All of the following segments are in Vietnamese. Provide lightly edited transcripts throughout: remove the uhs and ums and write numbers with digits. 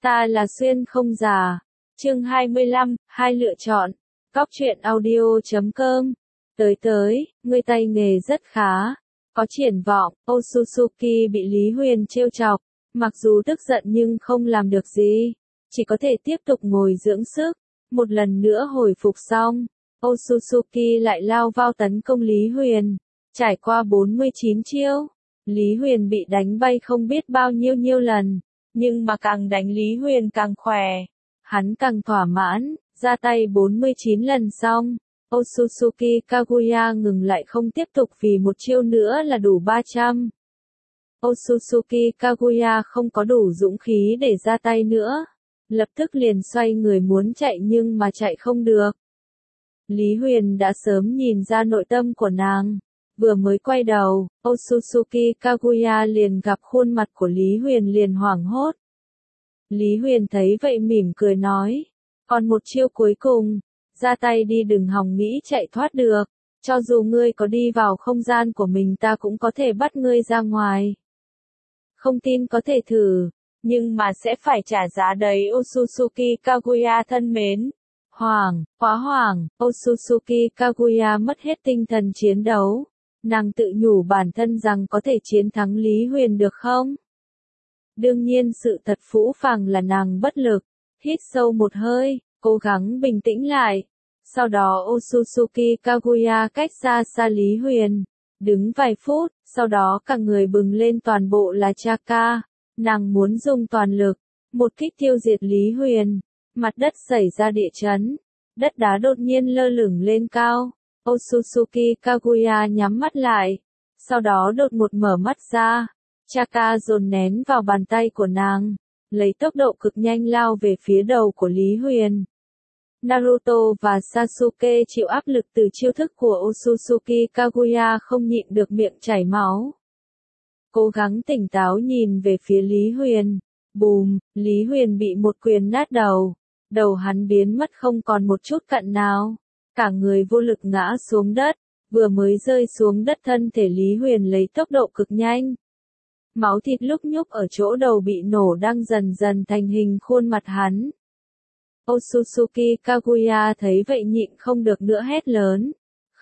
Ta là Xuyên không già. Chương 25, hai lựa chọn. Cóc truyện audio.com. Tới, ngươi tay nghề rất khá, có triển vọng. Otsutsuki bị Lý Huyền trêu chọc, mặc dù tức giận nhưng không làm được gì, chỉ có thể tiếp tục ngồi dưỡng sức. Một lần nữa hồi phục xong, Otsutsuki lại lao vào tấn công Lý Huyền. Trải qua 49 chiêu, Lý Huyền bị đánh bay không biết bao nhiêu lần, nhưng mà càng đánh Lý Huyền càng khỏe. Hắn càng thỏa mãn, ra tay 49 lần xong, Otsutsuki Kaguya ngừng lại không tiếp tục vì một chiêu nữa là đủ 300. Otsutsuki Kaguya không có đủ dũng khí để ra tay nữa, lập tức liền xoay người muốn chạy nhưng mà chạy không được. Lý Huyền đã sớm nhìn ra nội tâm của nàng, vừa mới quay đầu, Otsutsuki Kaguya liền gặp khuôn mặt của Lý Huyền liền hoảng hốt. Lý Huyền thấy vậy mỉm cười nói, còn một chiêu cuối cùng, ra tay đi đừng hòng nghĩ chạy thoát được, cho dù ngươi có đi vào không gian của mình ta cũng có thể bắt ngươi ra ngoài. Không tin có thể thử, nhưng mà sẽ phải trả giá đấy. Otsutsuki Kaguya thân mến. Quá hoảng, Otsutsuki Kaguya mất hết tinh thần chiến đấu. Nàng tự nhủ bản thân rằng có thể chiến thắng Lý Huyền được không? Đương nhiên sự thật phũ phàng là nàng bất lực. Hít sâu một hơi, cố gắng bình tĩnh lại. Sau đó Otsutsuki Kaguya cách xa Lý Huyền, đứng vài phút, sau đó cả người bừng lên toàn bộ là chakra. Nàng muốn dùng toàn lực, một kích tiêu diệt Lý Huyền. Mặt đất xảy ra địa chấn, đất đá đột nhiên lơ lửng lên cao. Otsutsuki Kaguya nhắm mắt lại, sau đó đột ngột mở mắt ra. Chakra dồn nén vào bàn tay của nàng, lấy tốc độ cực nhanh lao về phía đầu của Lý Huyền. Naruto và Sasuke chịu áp lực từ chiêu thức của Otsutsuki Kaguya không nhịn được miệng chảy máu. Cố gắng tỉnh táo nhìn về phía Lý Huyền. Bùm, Lý Huyền bị một quyền nát đầu. Đầu hắn biến mất không còn một chút cặn nào. Cả người vô lực ngã xuống đất. Vừa mới rơi xuống đất thân thể Lý Huyền lấy tốc độ cực nhanh. Máu thịt lúc nhúc ở chỗ đầu bị nổ đang dần dần thành hình khuôn mặt hắn. Otsutsuki Kaguya thấy vậy nhịn không được nữa hét lớn.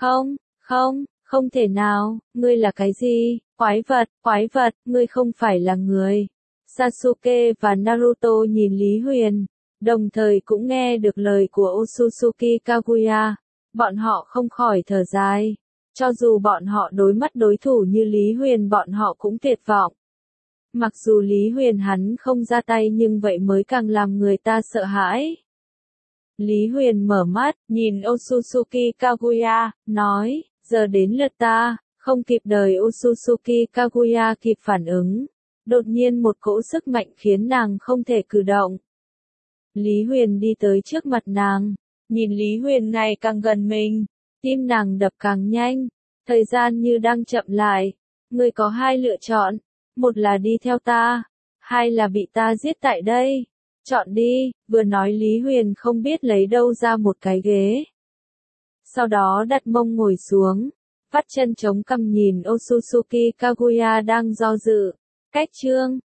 Không thể nào, ngươi là cái gì? Quái vật, ngươi không phải là người. Sasuke và Naruto nhìn Lý Huyền, đồng thời cũng nghe được lời của Otsutsuki Kaguya. Bọn họ không khỏi thở dài. Cho dù bọn họ đối mắt đối thủ như Lý Huyền bọn họ cũng tuyệt vọng. Mặc dù Lý Huyền hắn không ra tay nhưng vậy mới càng làm người ta sợ hãi. Lý Huyền mở mắt, nhìn Otsutsuki Kaguya, nói, giờ đến lượt ta. Không kịp đời Otsutsuki Kaguya kịp phản ứng. Đột nhiên một cỗ sức mạnh khiến nàng không thể cử động. Lý Huyền đi tới trước mặt nàng, nhìn Lý Huyền ngày càng gần mình, tim nàng đập càng nhanh, thời gian như đang chậm lại. Ngươi có hai lựa chọn, một là đi theo ta, hai là bị ta giết tại đây. Chọn đi, vừa nói Lý Huyền không biết lấy đâu ra một cái ghế. Sau đó đặt mông ngồi xuống, vắt chân chống cằm nhìn Otsutsuki Kaguya đang do dự. Cách chương